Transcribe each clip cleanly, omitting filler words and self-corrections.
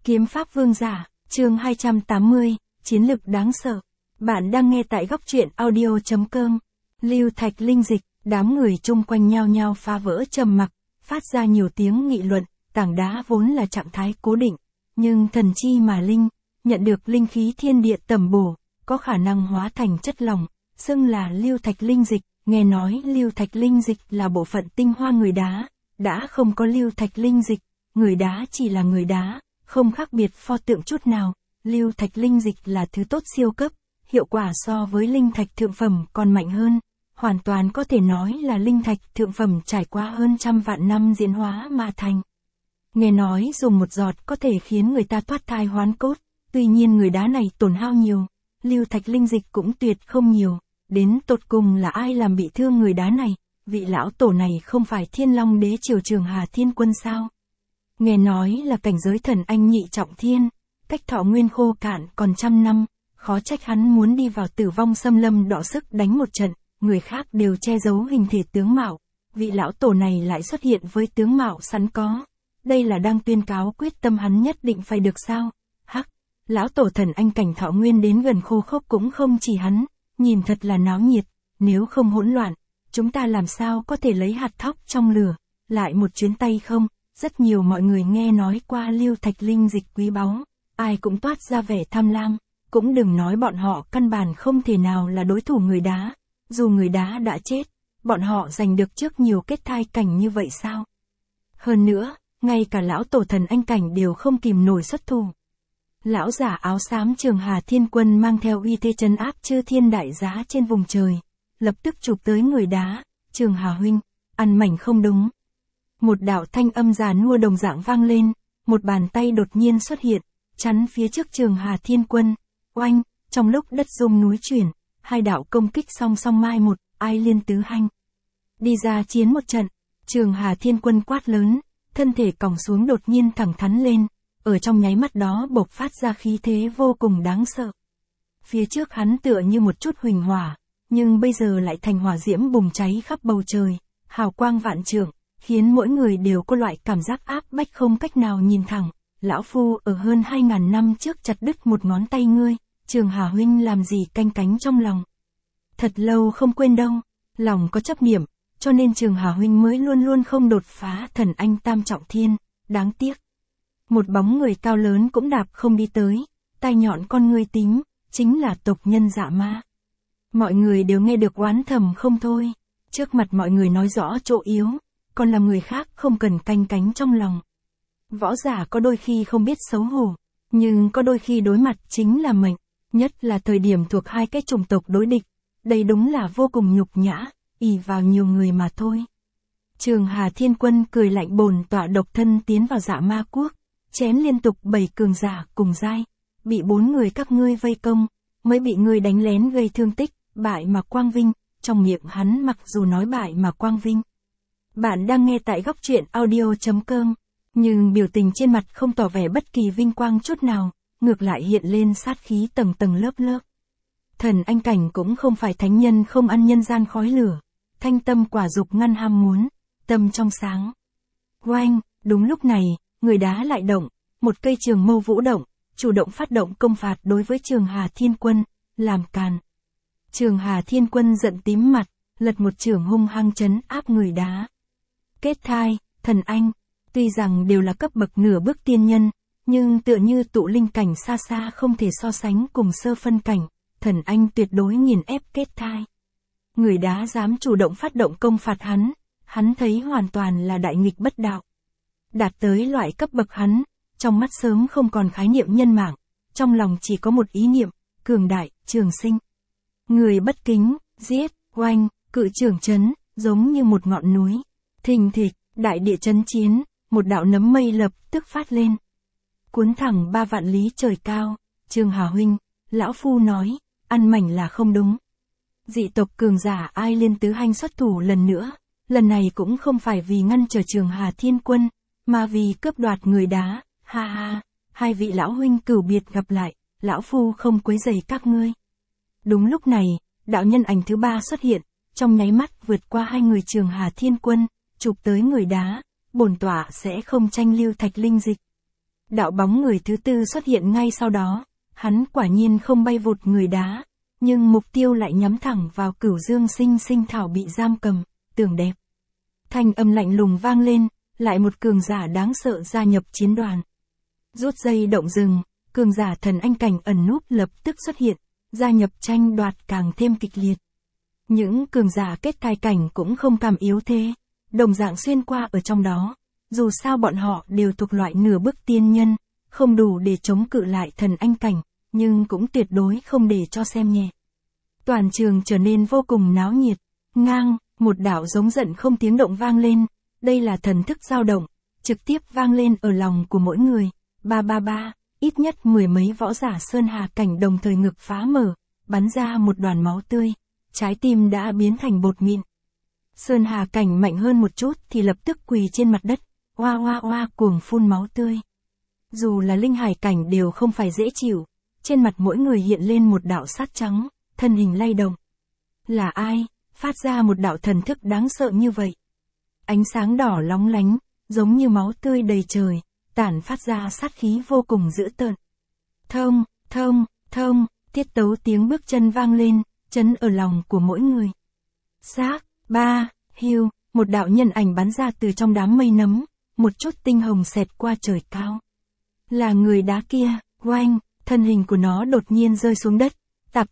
Kiếm pháp vương giả, chương 280, chiến lực đáng sợ. Bạn đang nghe tại góc truyện audio.com. Lưu Thạch Linh dịch, đám người chung quanh nhao nhao phá vỡ trầm mặc, phát ra nhiều tiếng nghị luận. Tảng đá vốn là trạng thái cố định, nhưng thần chi mà linh, nhận được linh khí thiên địa tầm bổ, có khả năng hóa thành chất lỏng, xưng là Lưu Thạch Linh dịch. Nghe nói Lưu Thạch Linh dịch là bộ phận tinh hoa người đá, đã không có Lưu Thạch Linh dịch, người đá chỉ là người đá, không khác biệt pho tượng chút nào. Lưu Thạch Linh dịch là thứ tốt siêu cấp, hiệu quả so với linh thạch thượng phẩm còn mạnh hơn, hoàn toàn có thể nói là linh thạch thượng phẩm trải qua hơn trăm vạn năm diễn hóa mà thành. Nghe nói dùng một giọt có thể khiến người ta thoát thai hoán cốt, tuy nhiên người đá này tổn hao nhiều, Lưu Thạch Linh dịch cũng tuyệt không nhiều. Đến tột cùng là ai làm bị thương người đá này? Vị lão tổ này không phải Thiên Long Đế triều Trường Hà Thiên Quân sao? Nghe nói là cảnh giới thần anh nhị trọng thiên, cách thọ nguyên khô cạn còn trăm năm, khó trách hắn muốn đi vào tử vong xâm lâm đọ sức đánh một trận, người khác đều che giấu hình thể tướng mạo, vị lão tổ này lại xuất hiện với tướng mạo sẵn có, đây là đang tuyên cáo quyết tâm hắn nhất định phải được sao? Hắc, lão tổ thần anh cảnh thọ nguyên đến gần khô khốc cũng không chỉ hắn, nhìn thật là náo nhiệt, nếu không hỗn loạn, chúng ta làm sao có thể lấy hạt thóc trong lửa, lại một chuyến tay không? Rất nhiều mọi người nghe nói qua Lưu Thạch Linh dịch quý báu, ai cũng toát ra vẻ tham lam, cũng đừng nói bọn họ căn bản không thể nào là đối thủ người đá, dù người đá đã chết, bọn họ giành được trước nhiều kết thai cảnh như vậy sao? Hơn nữa, ngay cả lão tổ thần anh cảnh đều không kìm nổi xuất thủ. Lão giả áo xám Trường Hà Thiên Quân mang theo uy thế trấn áp chư thiên đại giá trên vùng trời, lập tức chụp tới người đá. Trường Hà huynh, ăn mảnh không đúng. Một đạo thanh âm già nua đồng dạng vang lên, một bàn tay đột nhiên xuất hiện, chắn phía trước Trường Hà Thiên Quân. Oanh, trong lúc đất rung núi chuyển, hai đạo công kích song song mai một, ai liên tứ hanh. Đi ra chiến một trận, Trường Hà Thiên Quân quát lớn, thân thể còng xuống đột nhiên thẳng thắn lên, ở trong nháy mắt đó bộc phát ra khí thế vô cùng đáng sợ. Phía trước hắn tựa như một chút huỳnh hỏa, nhưng bây giờ lại thành hỏa diễm bùng cháy khắp bầu trời, hào quang vạn trượng, khiến mỗi người đều có loại cảm giác áp bách không cách nào nhìn thẳng. Lão phu ở hơn 2000 năm trước chặt đứt một ngón tay ngươi, Trường Hà huynh làm gì canh cánh trong lòng. Thật lâu không quên đâu, lòng có chấp niệm, cho nên Trường Hà huynh mới luôn luôn không đột phá thần anh tam trọng thiên, đáng tiếc. Một bóng người cao lớn cũng đạp không đi tới, tai nhọn con ngươi tím, chính là tộc nhân Dạ Ma. Mọi người đều nghe được oán thầm không thôi, trước mặt mọi người nói rõ chỗ yếu, còn là người khác không cần canh cánh trong lòng. Võ giả có đôi khi không biết xấu hổ, nhưng có đôi khi đối mặt chính là mệnh, nhất là thời điểm thuộc hai cái chủng tộc đối địch, đây đúng là vô cùng nhục nhã, ỷ vào nhiều người mà thôi. Trường Hà Thiên Quân cười lạnh bồn tọa độc thân tiến vào Dạ Ma quốc, chém liên tục 7 cường giả cùng giai, bị 4 người các ngươi vây công, mới bị ngươi đánh lén gây thương tích, bại mà quang vinh, trong miệng hắn mặc dù nói bại mà quang vinh. Bạn đang nghe tại góc truyện audio.com, nhưng biểu tình trên mặt không tỏ vẻ bất kỳ vinh quang chút nào, ngược lại hiện lên sát khí tầng tầng lớp lớp. Thần anh cảnh cũng không phải thánh nhân không ăn nhân gian khói lửa, thanh tâm quả dục ngăn ham muốn, tâm trong sáng. Oanh, đúng lúc này, người đá lại động, một cây trường mâu vũ động, chủ động phát động công phạt đối với Trường Hà Thiên Quân, làm càn. Trường Hà Thiên Quân giận tím mặt, lật một chưởng hung hăng trấn áp người đá. Kết thai, thần anh, tuy rằng đều là cấp bậc nửa bước tiên nhân, nhưng tựa như tụ linh cảnh xa xa không thể so sánh cùng sơ phân cảnh, thần anh tuyệt đối nghiền ép kết thai. Người đá dám chủ động phát động công phạt hắn thấy hoàn toàn là đại nghịch bất đạo. Đạt tới loại cấp bậc hắn, trong mắt sớm không còn khái niệm nhân mạng, trong lòng chỉ có một ý niệm, cường đại, trường sinh. Người bất kính, giết, oanh, cự trưởng chấn, giống như một ngọn núi. Thình thịch, đại địa chấn chiến, một đạo nấm mây lập tức phát lên. Cuốn thẳng 3 vạn lý trời cao, Trường Hà huynh, lão phu nói, ăn mảnh là không đúng. Dị tộc cường giả ai liên tứ hanh xuất thủ lần nữa, lần này cũng không phải vì ngăn trở Trường Hà Thiên Quân, mà vì cướp đoạt người đá, ha ha, hai vị lão huynh cửu biệt gặp lại, lão phu không quấy rầy các ngươi. Đúng lúc này, đạo nhân ảnh thứ 3 xuất hiện, trong nháy mắt vượt qua hai người Trường Hà Thiên Quân, chụp tới người đá, bổn tọa sẽ không tranh Lưu Thạch Linh dịch. Đạo bóng người thứ tư xuất hiện ngay sau đó, hắn quả nhiên không bay vụt người đá, nhưng mục tiêu lại nhắm thẳng vào Cửu Dương Sinh Sinh Thảo bị giam cầm, tưởng đẹp. Thanh âm lạnh lùng vang lên, lại một cường giả đáng sợ gia nhập chiến đoàn. Rút dây động rừng, cường giả thần anh cảnh ẩn núp lập tức xuất hiện, gia nhập tranh đoạt càng thêm kịch liệt. Những cường giả kết thai cảnh cũng không cam yếu thế, đồng dạng xuyên qua ở trong đó, dù sao bọn họ đều thuộc loại nửa bước tiên nhân, không đủ để chống cự lại thần anh cảnh, nhưng cũng tuyệt đối không để cho xem nhẹ. Toàn trường trở nên vô cùng náo nhiệt, ngang, một đạo giống giận không tiếng động vang lên, đây là thần thức dao động, trực tiếp vang lên ở lòng của mỗi người, ba, ít nhất mười mấy võ giả sơn hà cảnh đồng thời ngực phá mở, bắn ra một đoàn máu tươi, trái tim đã biến thành bột mịn. Sơn hà cảnh mạnh hơn một chút thì lập tức quỳ trên mặt đất, oa cuồng phun máu tươi. Dù là linh hải cảnh đều không phải dễ chịu, trên mặt mỗi người hiện lên một đạo sát trắng, thân hình lay động. Là ai, phát ra một đạo thần thức đáng sợ như vậy? Ánh sáng đỏ lóng lánh, giống như máu tươi đầy trời, tản phát ra sát khí vô cùng dữ tợn. Thông, tiết tấu tiếng bước chân vang lên, chấn ở lòng của mỗi người. Xác, hiu, một đạo nhân ảnh bắn ra từ trong đám mây nấm, một chút tinh hồng xẹt qua trời cao. Là người đá kia, oanh, thân hình của nó đột nhiên rơi xuống đất, tạp,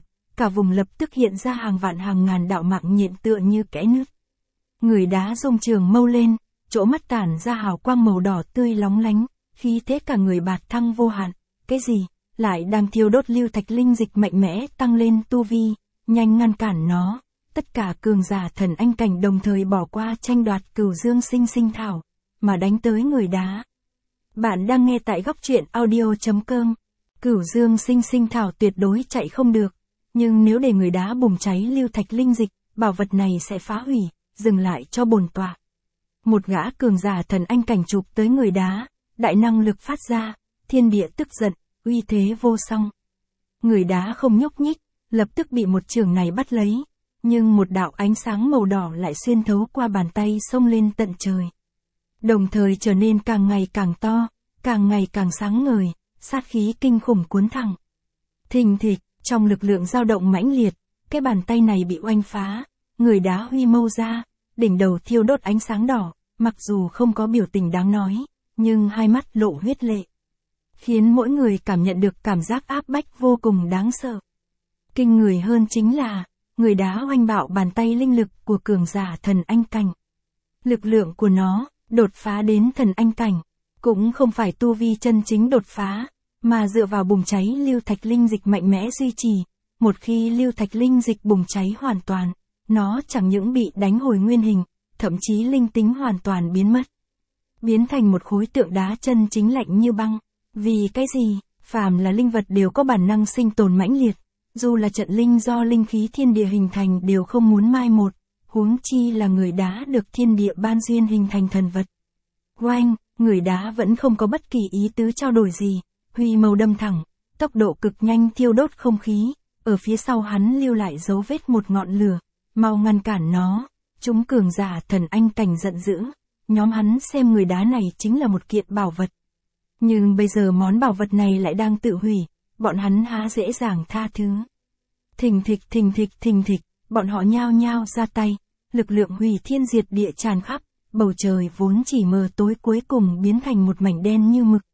cả vùng lập tức hiện ra hàng vạn hàng ngàn đạo mạng nhện tựa như kẽ nứt. Người đá rung trường mâu lên, chỗ mắt tản ra hào quang màu đỏ tươi lóng lánh, khí thế cả người bạt thăng vô hạn. Cái gì? Lại đang thiêu đốt lưu thạch linh dịch mạnh mẽ tăng lên tu vi, nhanh ngăn cản nó. Tất cả cường giả thần anh cảnh đồng thời bỏ qua tranh đoạt Cửu Dương Sinh Sinh Thảo, mà đánh tới người đá. Bạn đang nghe tại góc truyện audio.com. Cửu Dương Sinh Sinh Thảo tuyệt đối chạy không được, nhưng nếu để người đá bùng cháy lưu thạch linh dịch, bảo vật này sẽ phá hủy, dừng lại cho bổn tọa. Một gã cường giả thần anh cảnh chụp tới người đá, đại năng lực phát ra, thiên địa tức giận, uy thế vô song. Người đá không nhúc nhích, lập tức bị một chưởng này bắt lấy, nhưng một đạo ánh sáng màu đỏ lại xuyên thấu qua bàn tay xông lên tận trời. Đồng thời trở nên càng ngày càng to, càng ngày càng sáng ngời, sát khí kinh khủng cuốn thẳng. Thình thịch, trong lực lượng dao động mãnh liệt, cái bàn tay này bị oanh phá, người đá huy mâu ra, đỉnh đầu thiêu đốt ánh sáng đỏ, mặc dù không có biểu tình đáng nói, nhưng hai mắt lộ huyết lệ, khiến mỗi người cảm nhận được cảm giác áp bách vô cùng đáng sợ. Kinh người hơn chính là, người đá oanh bạo bàn tay linh lực của cường giả thần anh cảnh. Lực lượng của nó, đột phá đến thần anh cảnh, cũng không phải tu vi chân chính đột phá, mà dựa vào bùng cháy lưu thạch linh dịch mạnh mẽ duy trì. Một khi lưu thạch linh dịch bùng cháy hoàn toàn, nó chẳng những bị đánh hồi nguyên hình, thậm chí linh tính hoàn toàn biến mất. Biến thành một khối tượng đá chân chính lạnh như băng. Vì cái gì? Phàm là linh vật đều có bản năng sinh tồn mãnh liệt, dù là trận linh do linh khí thiên địa hình thành đều không muốn mai một, huống chi là người đá được thiên địa ban duyên hình thành thần vật. Oanh, người đá vẫn không có bất kỳ ý tứ trao đổi gì, huy mâu đâm thẳng, tốc độ cực nhanh thiêu đốt không khí, ở phía sau hắn lưu lại dấu vết một ngọn lửa, mau ngăn cản nó. Chúng cường giả thần anh cảnh giận dữ, nhóm hắn xem người đá này chính là một kiện bảo vật. Nhưng bây giờ món bảo vật này lại đang tự hủy, bọn hắn há dễ dàng tha thứ. Thình thịch, bọn họ nhao nhao ra tay, lực lượng hủy thiên diệt địa tràn khắp, bầu trời vốn chỉ mờ tối cuối cùng biến thành một mảnh đen như mực.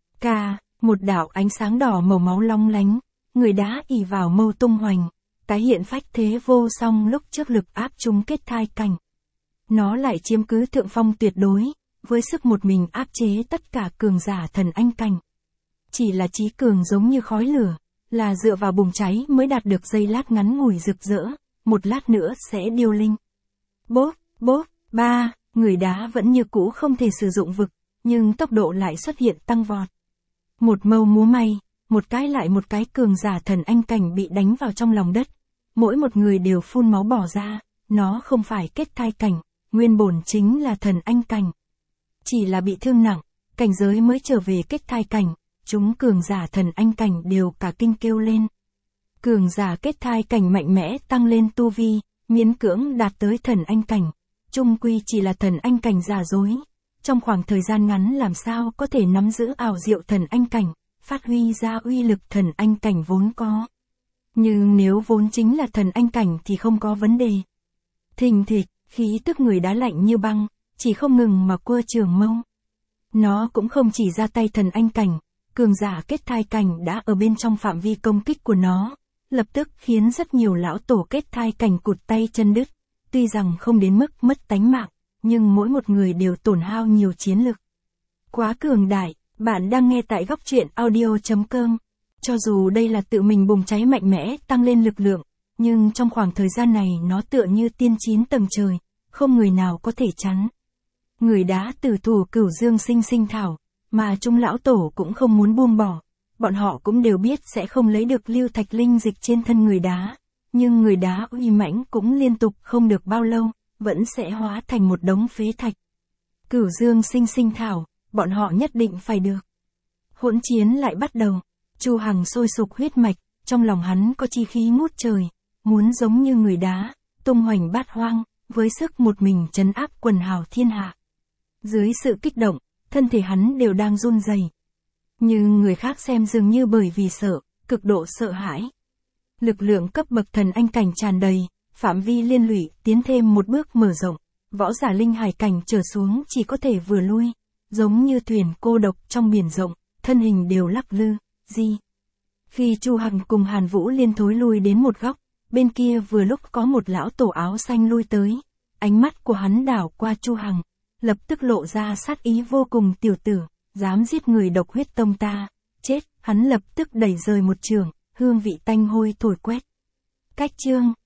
Một đạo ánh sáng đỏ màu máu long lánh, người đá ỷ vào mâu tung hoành, tái hiện phách thế vô song lúc trước lực áp chung kết thai cảnh. Nó lại chiếm cứ thượng phong tuyệt đối, với sức một mình áp chế tất cả cường giả thần anh cảnh. Chỉ là trí cường giống như khói lửa, là dựa vào bùng cháy mới đạt được giây lát ngắn ngủi rực rỡ, một lát nữa sẽ điêu linh. Bốp, người đá vẫn như cũ không thể sử dụng vực, nhưng tốc độ lại xuất hiện tăng vọt. Một mâu múa may, một cái lại một cái cường giả thần anh cảnh bị đánh vào trong lòng đất. Mỗi một người đều phun máu bỏ ra, nó không phải kết thai cảnh, nguyên bổn chính là thần anh cảnh. Chỉ là bị thương nặng, cảnh giới mới trở về kết thai cảnh, chúng cường giả thần anh cảnh đều cả kinh kêu lên. Cường giả kết thai cảnh mạnh mẽ tăng lên tu vi, miễn cưỡng đạt tới thần anh cảnh, chung quy chỉ là thần anh cảnh giả dối. trong khoảng thời gian ngắn làm sao có thể nắm giữ ảo diệu thần anh cảnh, phát huy ra uy lực thần anh cảnh vốn có. Nhưng nếu vốn chính là thần anh cảnh thì không có vấn đề. Thình thịch, khí tức người đá lạnh như băng, chỉ không ngừng mà quơ trường mâu. Nó cũng không chỉ ra tay thần anh cảnh, cường giả kết thai cảnh đã ở bên trong phạm vi công kích của nó, lập tức khiến rất nhiều lão tổ kết thai cảnh cụt tay chân đứt, tuy rằng không đến mức mất tánh mạng, nhưng mỗi một người đều tổn hao nhiều chiến lực. Quá cường đại, bạn đang nghe tại góc truyện audio.com. Cho dù đây là tự mình bùng cháy mạnh mẽ tăng lên lực lượng, nhưng trong khoảng thời gian này nó tựa như tiên 9 tầng trời, không người nào có thể chắn. Người đá tử thủ Cửu Dương Sinh Sinh Thảo, mà chúng lão tổ cũng không muốn buông bỏ, bọn họ cũng đều biết sẽ không lấy được lưu thạch linh dịch trên thân người đá, nhưng người đá uy mãnh cũng liên tục không được bao lâu, vẫn sẽ hóa thành một đống phế thạch. Cửu Dương Sinh Sinh Thảo, bọn họ nhất định phải được. Hỗn chiến lại bắt đầu, Chu Hằng sôi sục huyết mạch, trong lòng hắn có chi khí ngút trời, muốn giống như người đá, tung hoành bát hoang, với sức một mình trấn áp quần hào thiên hạ. Dưới sự kích động, thân thể hắn đều đang run rẩy. Nhưng người khác xem dường như bởi vì sợ, cực độ sợ hãi. Lực lượng cấp bậc thần anh cảnh tràn đầy, phạm vi liên lụy tiến thêm một bước mở rộng, võ giả linh hải cảnh trở xuống chỉ có thể vừa lui, giống như thuyền cô độc trong biển rộng, thân hình đều lắc lư, di. Khi Chu Hằng cùng Hàn Vũ Liên thối lui đến một góc, bên kia vừa lúc có một lão tổ áo xanh lui tới, ánh mắt của hắn đảo qua Chu Hằng, lập tức lộ ra sát ý vô cùng. Tiểu tử, dám giết người độc huyết tông ta, chết, hắn lập tức đẩy rời một trường, hương vị tanh hôi thổi quét. Cách chương